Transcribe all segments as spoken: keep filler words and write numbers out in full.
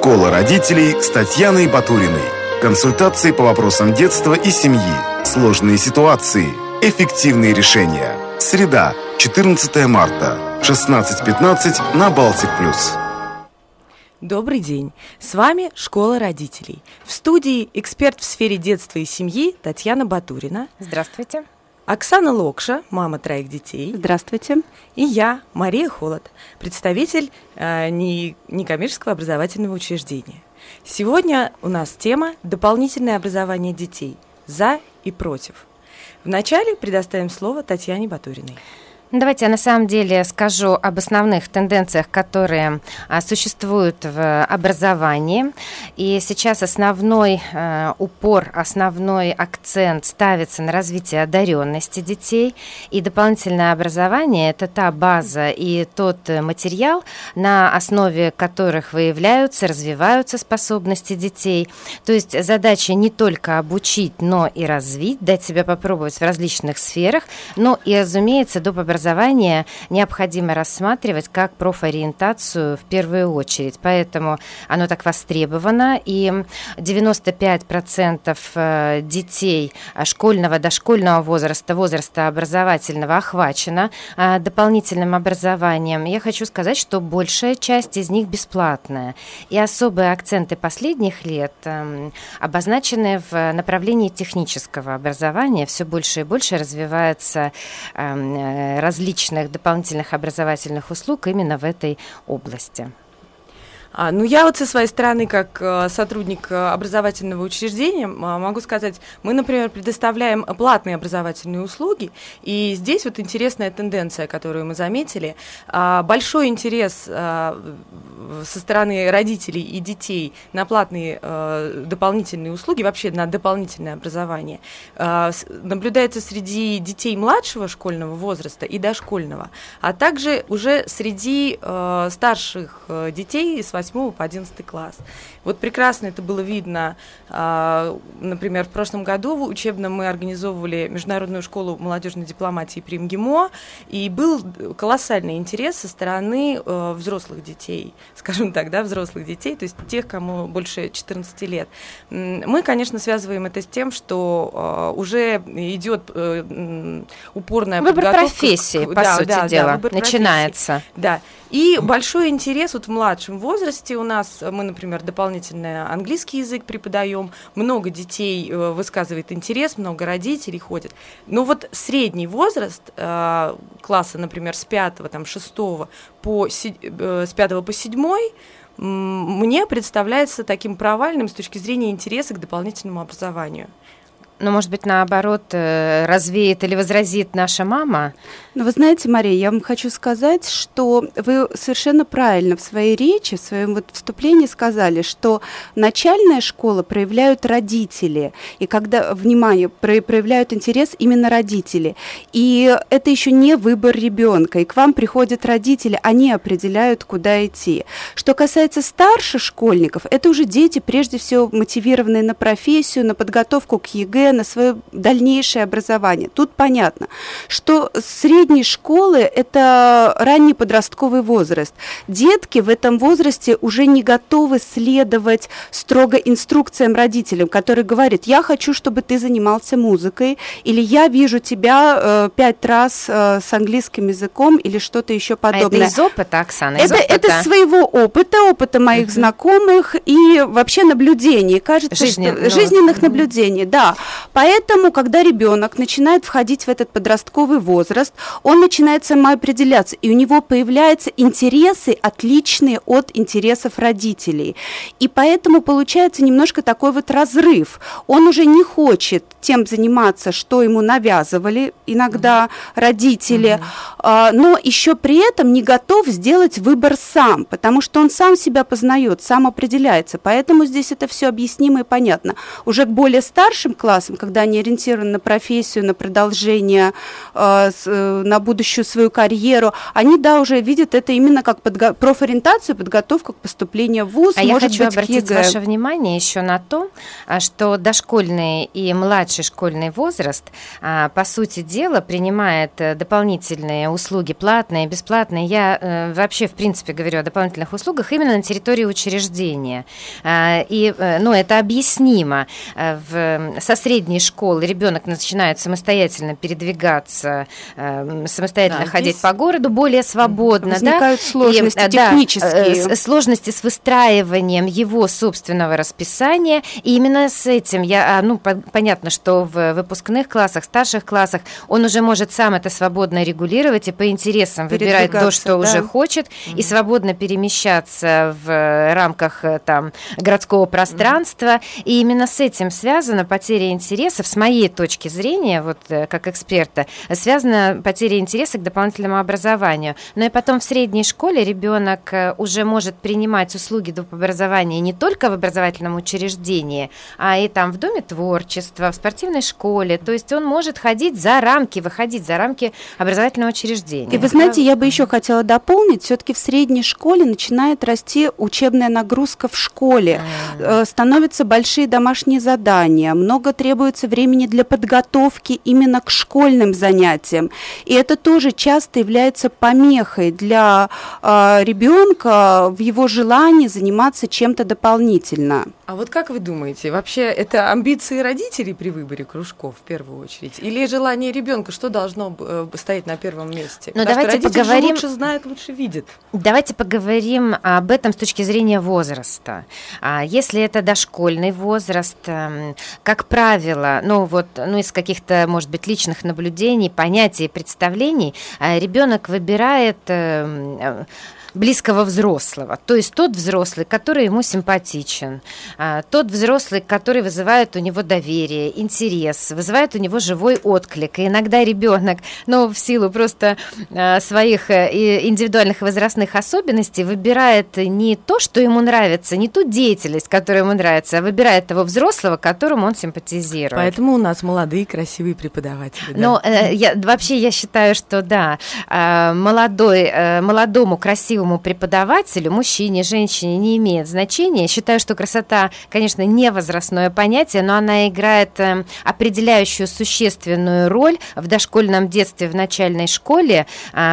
Школа родителей с Татьяной Батуриной. Консультации по вопросам детства и семьи. Сложные ситуации. Эффективные решения. Среда, четырнадцатое марта, шестнадцать пятнадцать на Балтик плюс. Добрый день! С вами Школа родителей. В студии эксперт в сфере детства и семьи Татьяна Батурина. Здравствуйте. Оксана Локша, мама троих детей. Здравствуйте. И я, Мария Холод, представитель э, не, некоммерческого образовательного учреждения. Сегодня у нас тема «Дополнительное образование детей. За и против». Вначале предоставим слово Татьяне Батуриной. Давайте я на самом деле скажу об основных тенденциях, которые а, существуют в образовании. И сейчас основной а, упор, основной акцент ставится на развитие одаренности детей. И дополнительное образование – это та база и тот материал, на основе которых выявляются, развиваются способности детей. То есть задача не только обучить, но и развить, дать себя попробовать в различных сферах, но и, разумеется, доп. Образование Образование необходимо рассматривать как профориентацию в первую очередь, поэтому оно так востребовано, и девяносто пять процентов детей школьного, дошкольного возраста, возраста образовательного охвачено дополнительным образованием. Я хочу сказать, что большая часть из них бесплатная, и особые акценты последних лет обозначены в направлении технического образования. Все больше и больше развивается различные различных дополнительных образовательных услуг именно в этой области. А, ну, я вот со своей стороны, как э, сотрудник э, образовательного учреждения, э, могу сказать, мы, например, предоставляем платные образовательные услуги, и здесь вот интересная тенденция, которую мы заметили, э, большой интерес э, со стороны родителей и детей на платные э, дополнительные услуги, вообще на дополнительное образование, э, наблюдается среди детей младшего школьного возраста и дошкольного, а также уже среди э, старших э, детей с восьмого по одиннадцатый класс. Вот прекрасно это было видно, например, в прошлом году в учебном мы организовывали Международную школу молодежной дипломатии при МГИМО, и был колоссальный интерес со стороны взрослых детей, скажем так, да, взрослых детей, то есть тех, кому больше четырнадцати лет. Мы, конечно, связываем это с тем, что уже идет упорная выбор подготовка. Выбор профессии, по да, сути да, дела, да, начинается. Да. И большой интерес вот в младшем возрасте у нас, мы, например, дополнительно английский язык преподаем, много детей высказывает интерес, много родителей ходит. Но вот средний возраст э, класса, например, с пятого, там, шестого по, э, с пятого по седьмой, мне представляется таким провальным с точки зрения интереса к дополнительному образованию. Ну, может быть, наоборот, развеет или возразит наша мама? Ну, вы знаете, Мария, я вам хочу сказать, что вы совершенно правильно в своей речи, в своем вот вступлении сказали, что начальная школа проявляют родители, и когда, внимание, проявляют интерес именно родители. И это еще не выбор ребенка, и к вам приходят родители, они определяют, куда идти. Что касается старших школьников, это уже дети, прежде всего, мотивированные на профессию, на подготовку к ЕГЭ, на свое дальнейшее образование. Тут понятно, что средние школы – это ранний подростковый возраст. Детки в этом возрасте уже не готовы следовать строго инструкциям родителям, которые говорят: я хочу, чтобы ты занимался музыкой, или я вижу тебя э, пять раз э, с английским языком, или что-то еще подобное. А это из опыта, Оксана? Из это, опыта? Это своего опыта, опыта моих uh-huh. знакомых и вообще наблюдений. Кажется, Жизнен... что... ну... жизненных uh-huh. наблюдений, да. Поэтому, когда ребенок начинает входить в этот подростковый возраст, он начинает самоопределяться, и у него появляются интересы, отличные от интересов родителей. И поэтому получается немножко такой вот разрыв. Он уже не хочет тем заниматься, что ему навязывали иногда mm-hmm. родители, mm-hmm. но еще при этом не готов сделать выбор сам, потому что он сам себя познает, сам определяется. Поэтому здесь это все объяснимо и понятно. Уже к более старшим классам детям, когда они ориентированы на профессию, на продолжение, э, с, э, на будущую свою карьеру, они, да, уже видят это именно как подго- профориентацию, подготовку к поступлению в вуз. А может я хочу быть, обратить ЕГЭ. ваше внимание еще на то, что дошкольный и младший школьный возраст, по сути дела, принимает дополнительные услуги, платные, бесплатные. Я вообще, в принципе, говорю о дополнительных услугах именно на территории учреждения. И, ну, это объяснимо. В, со средней школы ребенок начинает самостоятельно передвигаться, самостоятельно да, ходить здесь... по городу более свободно. Возникают да? сложности и, да, технические. Сложности с выстраиванием его собственного расписания. И именно с этим я, ну, по, понятно, что в выпускных классах, старших классах он уже может сам это свободно регулировать и по интересам выбирать то, что да. уже хочет, mm-hmm. и свободно перемещаться в рамках там городского пространства. Mm-hmm. И именно с этим связана потеря интересов, с моей точки зрения, вот как эксперта, связана потеря интереса к дополнительному образованию. Но и потом в средней школе ребенок уже может принимать услуги доп. Образования не только в образовательном учреждении, а и там в доме творчества, в спортивной школе. То есть он может ходить за рамки, выходить за рамки образовательного учреждения. И вы знаете, я бы еще хотела дополнить, все-таки в средней школе начинает расти учебная нагрузка в школе, mm. становятся большие домашние задания, много требуется времени для подготовки именно к школьным занятиям. И это тоже часто является помехой для э, ребенка в его желании заниматься чем-то дополнительно. А вот как вы думаете, вообще это амбиции родителей при выборе кружков в первую очередь? Или желание ребенка, что должно э, стоять на первом месте? Ну, Потому давайте что родитель поговорим... же лучше знает, лучше видит. Давайте поговорим об этом с точки зрения возраста. Если это дошкольный возраст, как правило, ну вот, ну из каких-то, может быть, личных наблюдений, понятий, представлений, ребенок выбирает близкого взрослого, то есть тот взрослый, который ему симпатичен, тот взрослый, который вызывает у него доверие, интерес, вызывает у него живой отклик. И иногда ребенок, ну, в силу просто своих индивидуальных возрастных особенностей выбирает не то, что ему нравится, не ту деятельность, которая ему нравится, а выбирает того взрослого, которому он симпатизирует. Поэтому у нас молодые, красивые преподаватели. Ну, да? я, вообще я считаю, что да, молодой, молодому, красивому преподавателю, мужчине, женщине, не имеет значения. Считаю, что красота, конечно, не возрастное понятие, но она играет определяющую существенную роль в дошкольном детстве, в начальной школе,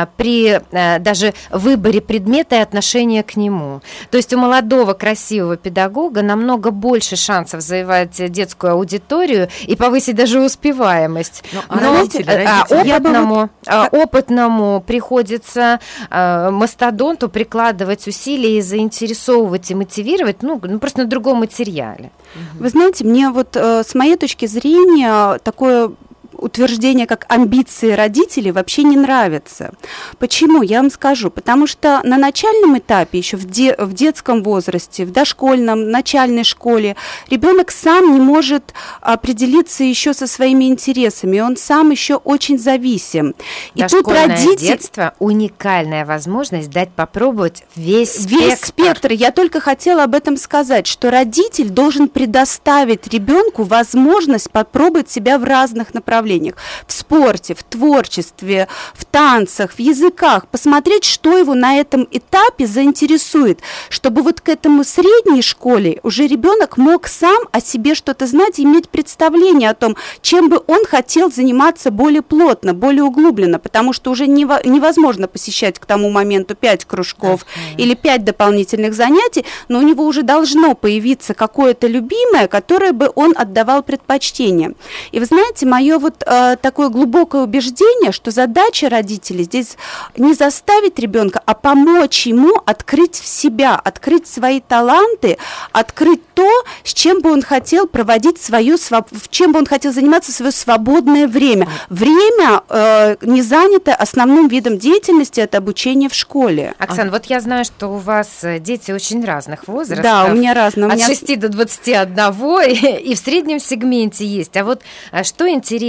при даже выборе предмета и отношения к нему. То есть у молодого, красивого педагога намного больше шансов завоевать детскую аудиторию и повысить даже успеваемость. Но, а но родители, родители. Опытному, вот... опытному приходится мастодонту прикладывать усилия и заинтересовывать и мотивировать, ну, ну просто на другом материале. Вы знаете, мне вот э, с моей точки зрения такое утверждение, как амбиции родителей, вообще не нравится. Почему? Я вам скажу. Потому что на начальном этапе, еще в, де- в детском возрасте, в дошкольном, начальной школе, ребенок сам не может определиться еще со своими интересами, он сам еще очень зависим. И Дошкольное тут родители... детство – уникальная возможность дать попробовать весь спектр. Весь спектр. Я только хотела об этом сказать, что родитель должен предоставить ребенку возможность попробовать себя в разных направлениях. В спорте, в творчестве, в танцах, в языках, посмотреть, что его на этом этапе заинтересует, чтобы вот к этому средней школе уже ребенок мог сам о себе что-то знать и иметь представление о том, чем бы он хотел заниматься более плотно, более углубленно, потому что уже невозможно посещать к тому моменту пять кружков uh-huh. или пять дополнительных занятий, но у него уже должно появиться какое-то любимое, которое бы он отдавал предпочтение. И вы знаете, мое вот такое глубокое убеждение, что задача родителей здесь не заставить ребенка, а помочь ему открыть в себя, открыть свои таланты, открыть то, с чем бы он хотел проводить свою, чем бы он хотел заниматься в свое свободное время. Время э, не занято основным видом деятельности, это обучение в школе. Оксана, а... вот я знаю, что у вас дети очень разных возрастов. Да, у меня разные. От меня... шести до двадцати одного, и, и в среднем сегменте есть. А вот что интересно,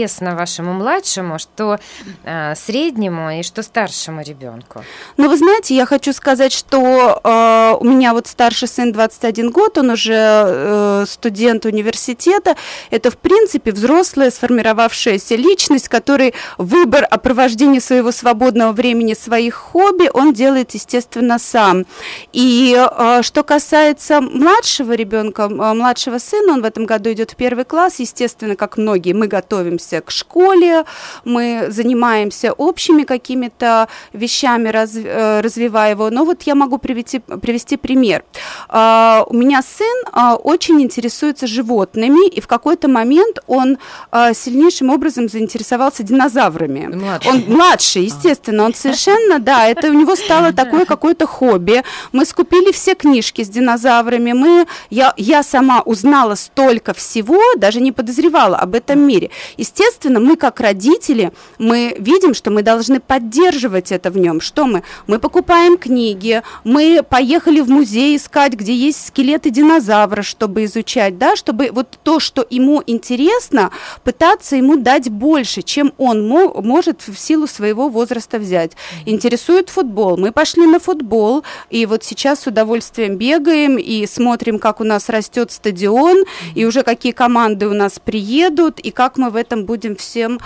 известно вашему младшему, что э, среднему и что старшему ребенку? Ну, вы знаете, я хочу сказать, что э, у меня вот старший сын двадцать один год, он уже э, студент университета. Это, в принципе, взрослая, сформировавшаяся личность, который выбор о провождении своего свободного времени, своих хобби, он делает, естественно, сам. И э, что касается младшего ребенка, э, младшего сына, он в этом году идет в первый класс, естественно, как многие, мы готовимся к школе, мы занимаемся общими какими-то вещами, раз, э, развивая его. Но вот я могу привести, привести пример. Э, у меня сын э, очень интересуется животными, и в какой-то момент он э, сильнейшим образом заинтересовался динозаврами. Младший. Он младший, естественно, он совершенно, да, это у него стало такое какое-то хобби. Мы скупили все книжки с динозаврами, мы, я, я сама узнала столько всего, даже не подозревала об этом мире. Естественно, мы как родители, мы видим, что мы должны поддерживать это в нем. Что мы? Мы покупаем книги, мы поехали в музей искать, где есть скелеты динозавра, чтобы изучать, да, чтобы вот то, что ему интересно, пытаться ему дать больше, чем он мо- может в силу своего возраста взять. Интересует футбол. Мы пошли на футбол, и вот сейчас с удовольствием бегаем и смотрим, как у нас растет стадион, и уже какие команды у нас приедут, и как мы в этом будем всем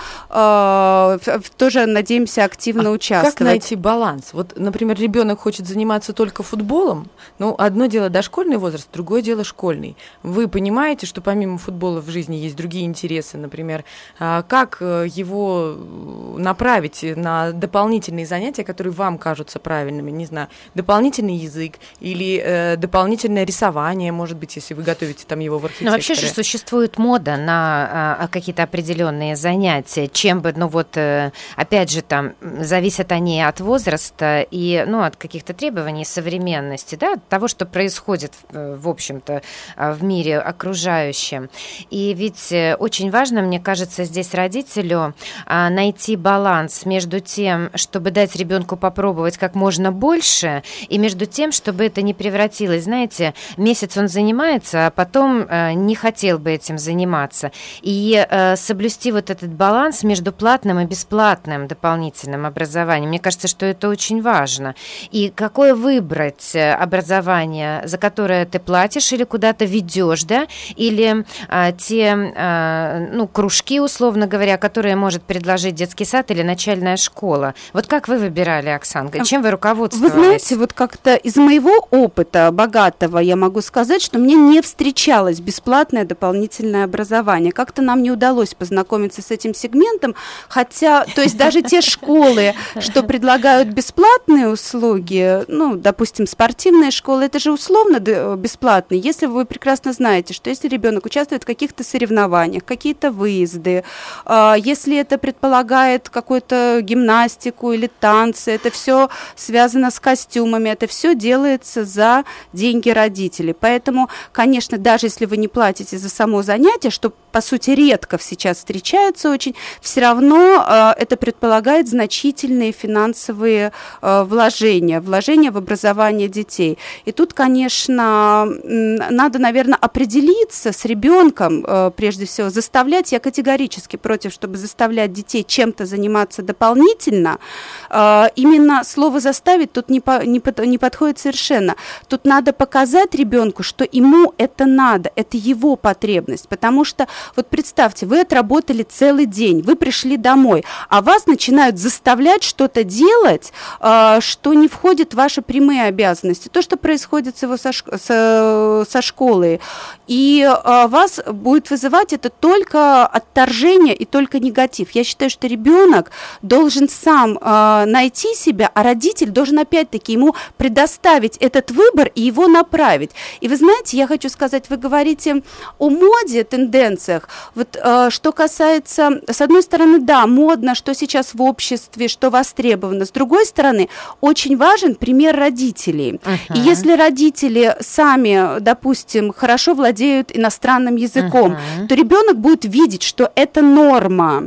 э, тоже, надеемся, активно а участвовать. Как найти баланс? Вот, например, ребенок хочет заниматься только футболом, ну, одно дело дошкольный возраст, другое дело школьный. Вы понимаете, что помимо футбола в жизни есть другие интересы, например, как его направить на дополнительные занятия, которые вам кажутся правильными, не знаю, дополнительный язык или э, дополнительное рисование, может быть, если вы готовите там его в архитектуре. Ну, вообще же существует мода на а, какие-то определенные занятия, чем бы, ну вот, э, опять же, там, зависят они от возраста и, ну, от каких-то требований современности, да, от того, что происходит, в, в общем-то, в мире окружающем. И ведь очень важно, мне кажется, здесь родителю а, найти баланс между тем, чтобы дать ребенку попробовать как можно больше, и между тем, чтобы это не превратилось, знаете, месяц он занимается, а потом э, не хотел бы этим заниматься. И э, соблюсти вот этот баланс между платным и бесплатным дополнительным образованием. Мне кажется, что это очень важно. И какое выбрать образование, за которое ты платишь или куда-то ведешь, да, или э, те, э, ну, кружки, условно говоря, которые может предложить детский сад или начальная школа. Вот как вы выбирали, Оксанка? Чем вы руководствовались? Вы знаете, вот как-то из моего опыта богатого я могу сказать, что мне не встречалось бесплатное дополнительное образование. Как-то нам не удалось познакомиться с этим сегментом, хотя, то есть даже те школы, что предлагают бесплатные услуги, ну, допустим, спортивные школы, это же условно бесплатные. Если вы прекрасно знаете, что если ребенок участвует в каких-то соревнованиях, какие-то выезды, если это предполагает какую-то гимнастику или танцы, это все связано с костюмами, это все делается за деньги родителей. Поэтому, конечно, даже если вы не платите за само занятие, что, по сути, редко сейчас встречается очень, все равно э, это предполагает значительные финансовые э, вложения, вложения в образование детей. И тут, конечно, надо, наверное, определиться с ребенком, э, прежде всего, заставлять, я категорически против, чтобы заставлять детей чем-то заниматься дополнительно. Э, именно слово «заставить» тут не, по, не, под, не подходит совершенно. Тут надо показать ребенку, что ему это надо, это его потребность, потому что, вот представьте, вы отработали целый день, вы пришли домой, а вас начинают заставлять что-то делать, э, что не входит в ваши прямые обязанности, то, что происходит с его со, со, со школой, и э, вас будет вызывать это только отторжение и только негатив. Я считаю, что ребенок должен сам э, найти себя, а родитель должен опять-таки ему предоставить этот выбор и его направить. И вы знаете, я хочу сказать, вы говорите о моде, тенденциях. Вот э, что касается, с одной стороны, да, модно, что сейчас в обществе, что востребовано. С другой стороны, очень важен пример родителей. Uh-huh. И если родители сами, допустим, хорошо владеют иностранным языком, uh-huh. то ребенок будет видеть, что это норма,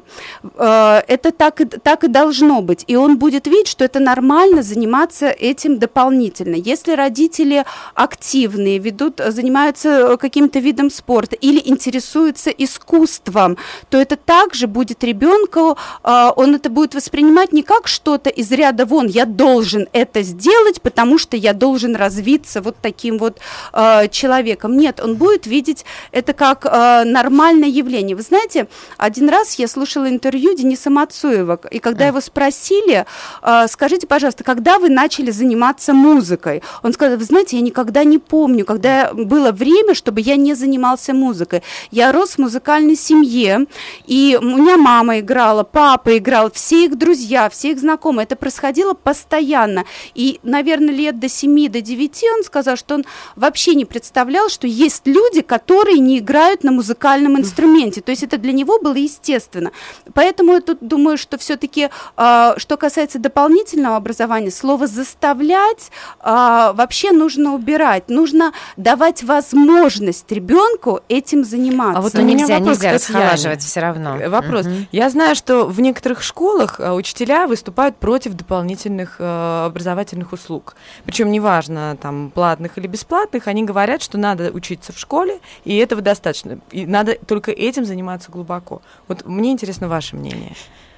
э, это так и, так и должно быть. И он будет видеть, что это нормально заниматься этим дополнительно. Если родители активные, ведут, занимаются каким-то видом спорта или интересуются искусством, то это это также будет ребенку, э, он это будет воспринимать не как что-то из ряда вон, я должен это сделать, потому что я должен развиться вот таким вот э, человеком. Нет, он будет видеть это как э, нормальное явление. Вы знаете, один раз я слушала интервью Дениса Мацуева, и когда mm. его спросили, э, скажите, пожалуйста, когда вы начали заниматься музыкой? Он сказал, вы знаете, я никогда не помню, когда было время, чтобы я не занимался музыкой. Я рос в музыкальной семье, и у меня мама играла, папа играл, все их друзья, все их знакомые. Это происходило постоянно. И, наверное, лет до семи, до девяти он сказал, что он вообще не представлял, что есть люди, которые не играют на музыкальном инструменте. То есть это для него было естественно. Поэтому я тут думаю, что все-таки, э, что касается дополнительного образования, слово «заставлять» э, вообще нужно убирать. Нужно давать возможность ребенку этим заниматься. А вот Но у меня нельзя, вопрос нельзя к Татьяне. расхолаживать все равно. Вопрос. Угу. Я знаю, что в некоторых школах а, учителя выступают против дополнительных а, образовательных услуг. Причем неважно, там, платных или бесплатных, они говорят, что надо учиться в школе, и этого достаточно. И надо только этим заниматься глубоко. Вот мне интересно ваше мнение.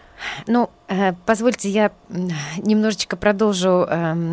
Ну, э, позвольте, я немножечко продолжу э,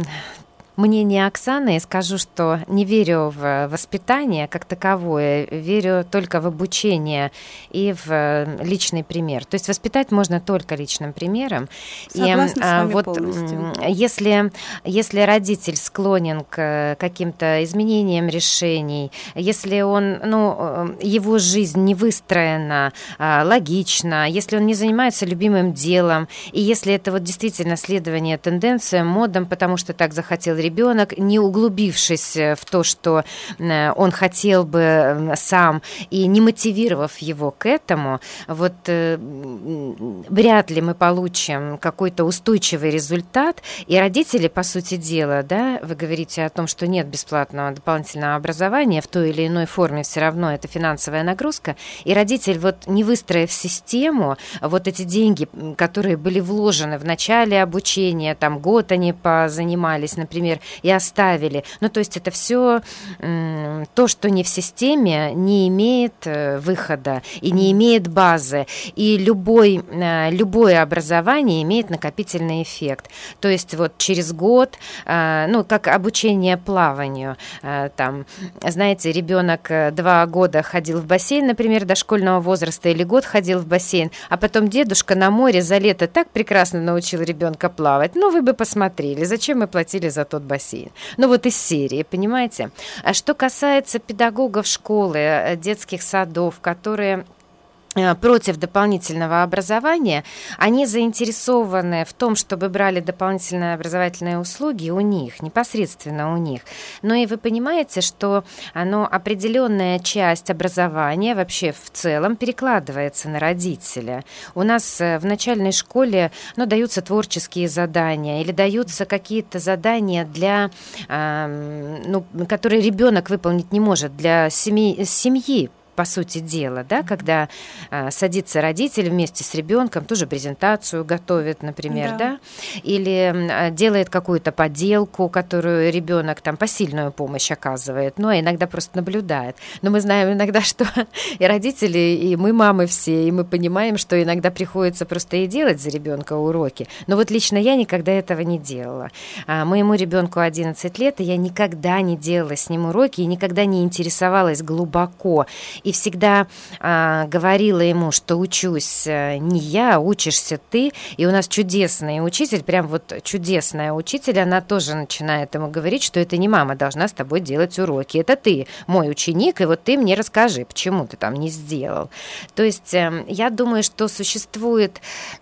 мнение Оксаны и скажу, что не верю в воспитание как таковое, верю только в обучение и в личный пример. То есть воспитать можно только личным примером. Согласна и с вами вот полностью. Если, если родитель склонен к каким-то изменениям решений, если он, ну, его жизнь не выстроена логично, если он не занимается любимым делом, и если это вот действительно следование тенденциям, модам, потому что так захотел ребенок, не углубившись в то, что он хотел бы сам, и не мотивировав его к этому, вот э, вряд ли мы получим какой-то устойчивый результат. И родители, по сути дела, да, вы говорите о том, что нет бесплатного дополнительного образования, в той или иной форме все равно это финансовая нагрузка, и родитель, вот не выстроив систему, вот эти деньги, которые были вложены в начале обучения, там год они позанимались, например, и оставили. Ну, то есть это все то, что не в системе, не имеет выхода и не имеет базы. И любой, любое образование имеет накопительный эффект. То есть вот через год, ну, как обучение плаванию, там, знаете, ребенок два года ходил в бассейн, например, дошкольного возраста, или год ходил в бассейн, а потом дедушка на море за лето так прекрасно научил ребенка плавать. Ну, вы бы посмотрели, зачем мы платили за тот бассейн. Ну, вот из серии, понимаете? А что касается педагогов школы, детских садов, которые против дополнительного образования, они заинтересованы в том, чтобы брали дополнительные образовательные услуги у них, непосредственно у них. Но и вы понимаете, что оно, определенная часть образования вообще в целом перекладывается на родителя. У нас в начальной школе, ну, даются творческие задания или даются какие-то задания, для, э, ну, которые ребенок выполнить не может, для семьи, семьи. По сути дела, да, когда а, садится родитель вместе с ребенком, тоже презентацию готовит, например, да, да? Или а, делает какую-то поделку, которую ребенок там посильную помощь оказывает, но иногда просто наблюдает. Но мы знаем иногда, что и родители, и мы, мамы все, и мы понимаем, что иногда приходится просто и делать за ребенка уроки. Но вот лично я никогда этого не делала. А, моему ребенку одиннадцать лет, и я никогда не делала с ним уроки, и никогда не интересовалась глубоко. И всегда а, говорила ему, что учусь не я, учишься ты. И у нас чудесный учитель, прям вот чудесная учитель, она тоже начинает ему говорить, что это не мама должна с тобой делать уроки, это ты, мой ученик, и вот ты мне расскажи, почему ты там не сделал. То есть э, я думаю, что существует,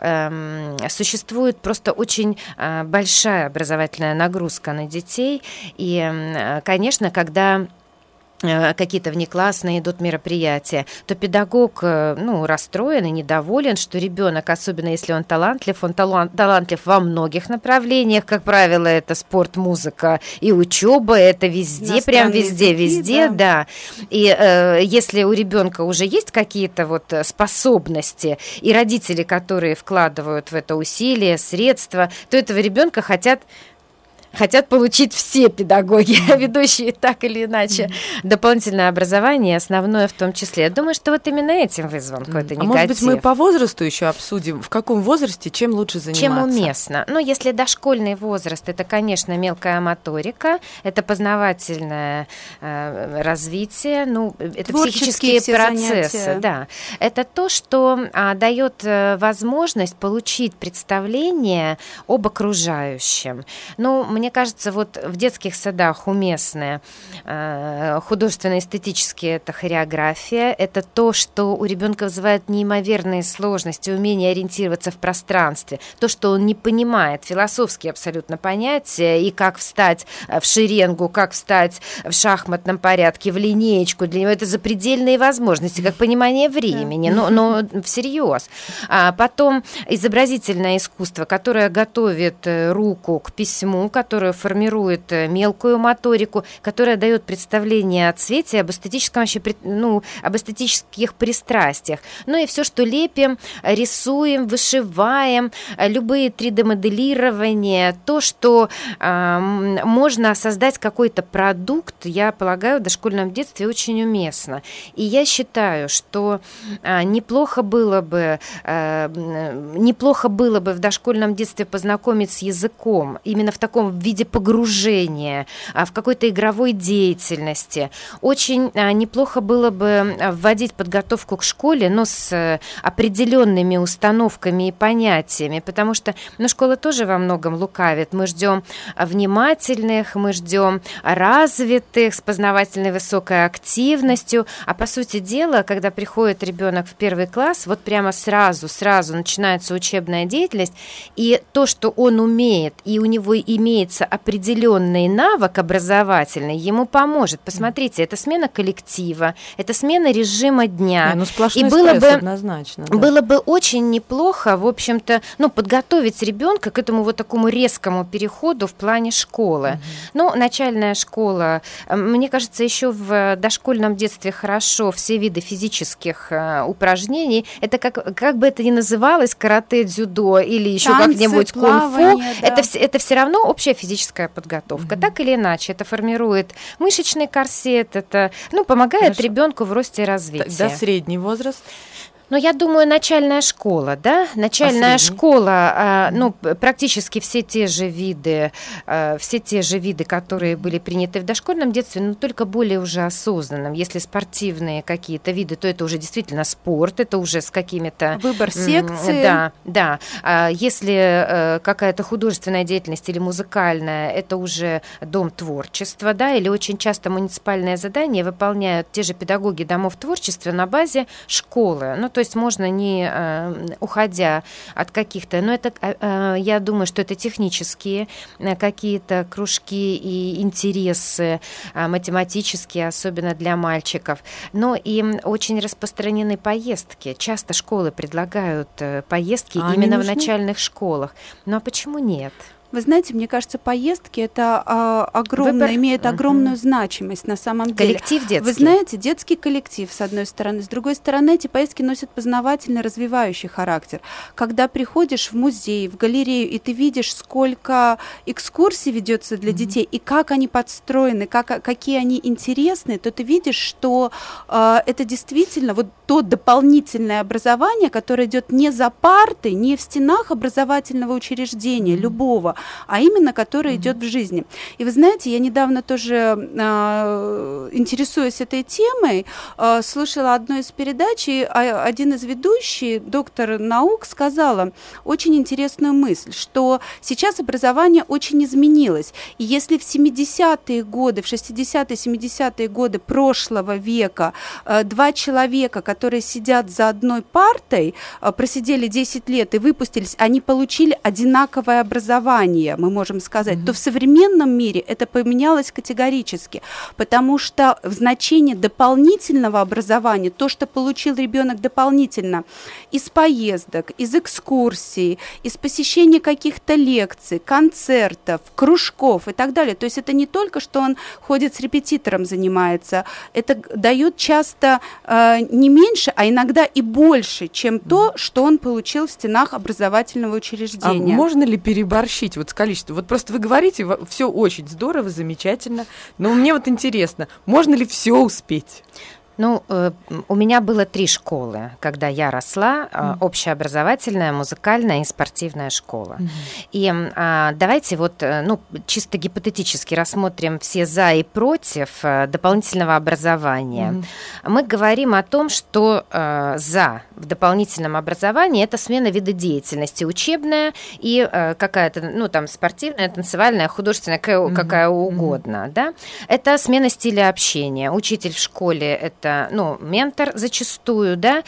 э, существует просто очень э, большая образовательная нагрузка на детей. И, э, конечно, когда какие-то внеклассные идут мероприятия, то педагог, ну, расстроен и недоволен, что ребенок, особенно если он талантлив, он талант, талантлив во многих направлениях, как правило, это спорт, музыка и учеба, это везде, прям везде, языки, везде, да. да. И э, если у ребенка уже есть какие-то вот способности, и родители, которые вкладывают в это усилия, средства, то этого ребенка хотят хотят получить все педагоги, ведущие так или иначе дополнительное образование, основное в том числе. Я думаю, что вот именно этим вызван какой-то негатив. А может быть, мы по возрасту еще обсудим, в каком возрасте чем лучше заниматься? Чем уместно. Ну, если дошкольный возраст, это, конечно, мелкая моторика, это познавательное э, развитие, ну, это психические процессы. Занятия. Да. Это то, что а, дает а, возможность получить представление об окружающем. Ну, мне кажется, вот в детских садах уместны а, художественно-эстетические, это хореография, это то, что у ребенка вызывает неимоверные сложности, умение ориентироваться в пространстве, то, что он не понимает, философские абсолютно понятия, и как встать в шеренгу, как встать в шахматном порядке, в линеечку, для него это запредельные возможности, как понимание времени, но, но всерьез. А потом изобразительное искусство, которое готовит руку к письму, которое формирует мелкую моторику, которое дает представление о цвете, об эстетическом вообще, ну, об эстетических пристрастиях. Ну и все, что лепим, рисуем, вышиваем, любые три дэ-моделирования, то, что э, можно создать какой-то продукт, я полагаю, в дошкольном детстве очень уместно. И я считаю, что э, неплохо было бы, э, неплохо было бы в дошкольном детстве познакомить с языком, именно в таком виде погружения, в какой-то игровой деятельности. Очень э, неплохо было бы вводить подготовку к школе, но с определенными установками и понятиями, потому что, ну, школа тоже во многом лукавит. Мы ждем внимательных, мы ждем развитых, с познавательной высокой активностью, а по сути дела, когда приходит ребенок в первый класс, вот прямо сразу, сразу начинается учебная деятельность, и то, что он умеет, и у него имеется определенный навык образовательный, ему поможет. Посмотрите, это смена коллектива, это смена режима дня. Не, ну, сплошной и было стресс, бы, однозначно. Да. Было бы очень неплохо, в общем-то, ну, подготовить ребенка к этому вот такому резкому переходу в плане школы. Mm-hmm. Ну, начальная школа, мне кажется, еще в дошкольном детстве хорошо все виды физических э, упражнений. Это как, как бы это ни называлось, карате, дзюдо или еще танцы, как-нибудь кунг-фу, да. это, это все равно общая физическая подготовка. Mm-hmm. Так или иначе, это формирует мышечный корсет, это, ну, помогает ребенку в росте и развитии. Тогда средний возраст? Ну, я думаю, начальная школа, да? Начальная школа, ну, практически все те же виды, все те же виды, которые были приняты в дошкольном детстве, но только более уже осознанным. Если спортивные какие-то виды, то это уже действительно спорт, это уже с какими-то... Выбор секции. Да, да. Если какая-то художественная деятельность или музыкальная, это уже дом творчества, да, или очень часто муниципальные задания выполняют те же педагоги домов творчества на базе школы. Ну, то есть можно не э, уходя от каких-то, но это, э, я думаю, что это технические э, какие-то кружки и интересы, э, математические, особенно для мальчиков. Но и очень распространены поездки. Часто школы предлагают э, поездки а именно в начальных школах. Ну а почему нет? Вы знаете, мне кажется, поездки это а, огромно, Выбор... имеет огромную uh-huh. значимость на самом деле. Коллектив детский. Вы знаете, детский коллектив, с одной стороны. С другой стороны, эти поездки носят познавательный, развивающий характер. Когда приходишь в музей, в галерею, и ты видишь, сколько экскурсий ведется для uh-huh. детей, и как они подстроены, как, какие они интересные, то ты видишь, что а, это действительно вот то дополнительное образование, которое идет не за партой, не в стенах образовательного учреждения, uh-huh. любого, а именно который mm-hmm. идет в жизни. И вы знаете, я недавно тоже, э, интересуясь этой темой, э, слушала одну из передач, и один из ведущих, доктор наук, сказала очень интересную мысль, что сейчас образование очень изменилось. И если в семидесятые годы, в шестидесятые, семидесятые годы прошлого века э, два человека, которые сидят за одной партой, э, просидели десять лет и выпустились, они получили одинаковое образование, мы можем сказать, mm-hmm. то в современном мире это поменялось категорически, потому что в значении дополнительного образования, то, что получил ребенок дополнительно из поездок, из экскурсий, из посещения каких-то лекций, концертов, кружков и так далее, то есть это не только, что он ходит с репетитором, занимается, это дает часто э, не меньше, а иногда и больше, чем то, что он получил в стенах образовательного учреждения. А можно ли переборщить быть вот с количеством? Вот просто вы говорите, все очень здорово, замечательно, но мне вот интересно, можно ли все успеть? Ну, э, у меня было три школы, когда я росла. Э, общеобразовательная, музыкальная и спортивная школа. Mm-hmm. И э, давайте вот, э, ну, чисто гипотетически рассмотрим все за и против э, дополнительного образования. Mm-hmm. Мы говорим о том, что э, за в дополнительном образовании это смена вида деятельности, учебная и э, какая-то, ну, там, спортивная, танцевальная, художественная, какая, mm-hmm. какая угодно, mm-hmm. да. Это смена стиля общения. Учитель в школе – это ну, ментор зачастую, да,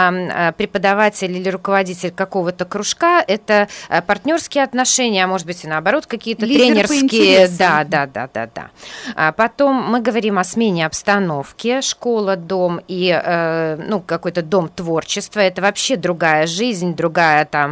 а преподаватель или руководитель какого-то кружка – это партнерские отношения, а может быть и наоборот какие-то лидер тренерские. Да, да, да, да, да. А потом мы говорим о смене обстановки, школа, дом и э, ну, какой-то дом творчества. Это вообще другая жизнь, другая там,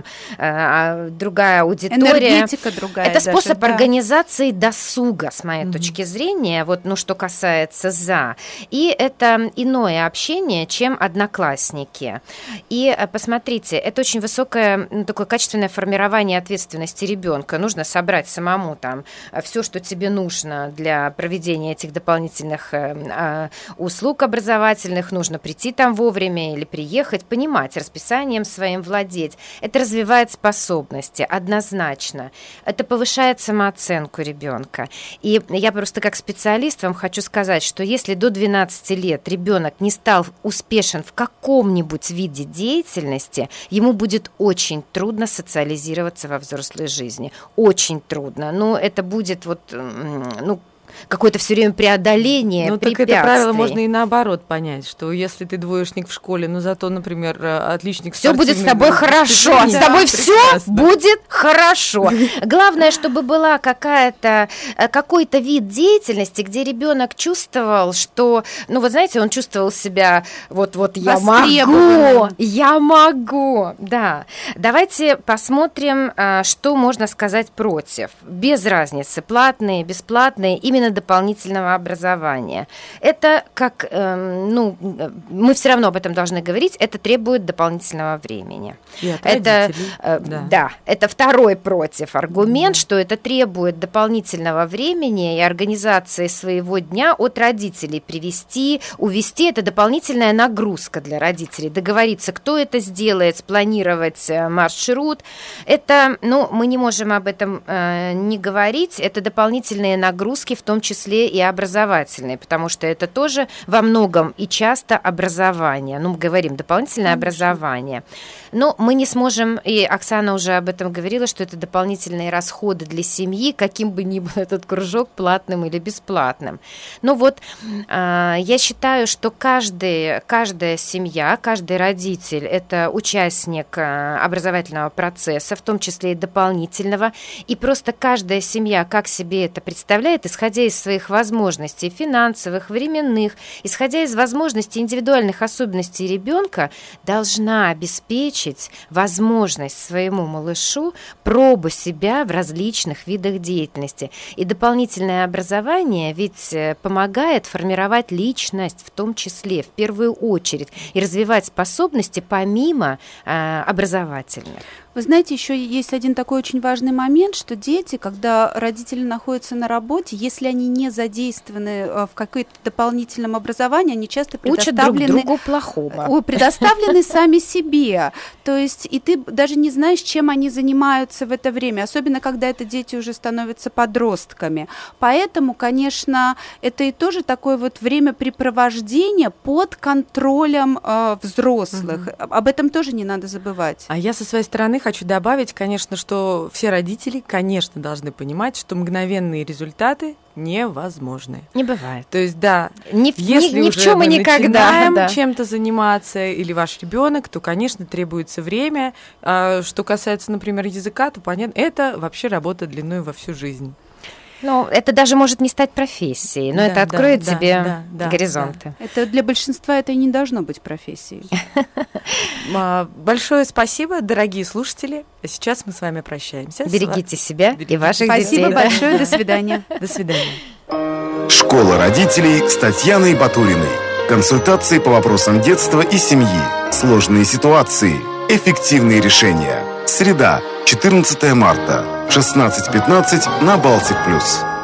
э, другая аудитория. Энергетика другая. Это даже, способ да. организации досуга, с моей mm-hmm. точки зрения, вот, ну, что касается за. И это иное общение, чем одноклассники. И посмотрите, это очень высокое, ну, такое качественное формирование ответственности ребенка. Нужно собрать самому там все, что тебе нужно для проведения этих дополнительных э, услуг образовательных. Нужно прийти там вовремя или приехать, понимать, расписанием своим владеть. Это развивает способности, однозначно. Это повышает самооценку ребенка. И я просто как специалист вам хочу сказать, что если до двенадцати лет ребенок не стал успешен в каком-нибудь виде деятельности, ему будет очень трудно социализироваться во взрослой жизни. Очень трудно. Но это будет вот, ну, какое-то все время преодоление ну, препятствий. Так это правило можно и наоборот понять, что если ты двоечник в школе, но зато, например, отличник все будет с тобой хорошо, да, с тобой все будет хорошо. Главное, чтобы была какая-то какой-то вид деятельности, где ребенок чувствовал, что, ну вот знаете, он чувствовал себя вот вот я могу, я могу, да. Давайте посмотрим, что можно сказать против. Без разницы, платные, бесплатные, именно дополнительного образования. Это как, э, ну, мы все равно об этом должны говорить, это требует дополнительного времени. Это, э, да. да, это второй против аргумент, mm-hmm. что это требует дополнительного времени и организации своего дня от родителей. Привести, увести, это дополнительная нагрузка для родителей. Договориться, кто это сделает, спланировать маршрут. Это, ну, мы не можем об этом э, не говорить, это дополнительные нагрузки, в том числе и образовательные, потому что это тоже во многом и часто образование. Ну, мы говорим дополнительное Конечно. образование. Но мы не сможем, и Оксана уже об этом говорила, что это дополнительные расходы для семьи, каким бы ни был этот кружок, платным или бесплатным. Но вот э, я считаю, что каждый, каждая семья, каждый родитель – это участник э, образовательного процесса, в том числе и дополнительного, и просто каждая семья, как себе это представляет, исходя из своих возможностей финансовых, временных, исходя из возможностей индивидуальных особенностей ребенка, должна обеспечить возможность своему малышу пробы себя в различных видах деятельности. И дополнительное образование ведь помогает формировать личность в том числе, в первую очередь, и развивать способности помимо э, образовательных. Вы знаете, еще есть один такой очень важный момент, что дети, когда родители находятся на работе, если они не задействованы в каком-то дополнительном образовании, они часто предоставлены... Учат друг другу плохому. Предоставлены сами себе. То есть, и ты даже не знаешь, чем они занимаются в это время, особенно когда это дети уже становятся подростками. Поэтому, конечно, это и тоже такое вот времяпрепровождение под контролем э, взрослых. Угу. Об этом тоже не надо забывать. А я со своей стороны хочу добавить, конечно, что все родители, конечно, должны понимать, что мгновенные результаты невозможны. Не бывает. То есть, да, ни, если ни, ни уже в чем мы и никогда, начинаем да. чем-то заниматься, или ваш ребенок, то, конечно, требуется время. А что касается, например, языка, то понятно, это вообще работа длиной во всю жизнь. Ну, это даже может не стать профессией, но да, это откроет да, тебе да, да, горизонты. Да. Это для большинства это и не должно быть профессией. Большое спасибо, дорогие слушатели. А сейчас мы с вами прощаемся. Берегите себя Берегите. и ваших Спасибо детей. Спасибо большое, до свидания. До свидания. Школа родителей с Татьяной Батуриной. Консультации по вопросам детства и семьи. Сложные ситуации. Эффективные решения. Среда, четырнадцатое марта, шестнадцать пятнадцать на Балтик Плюс.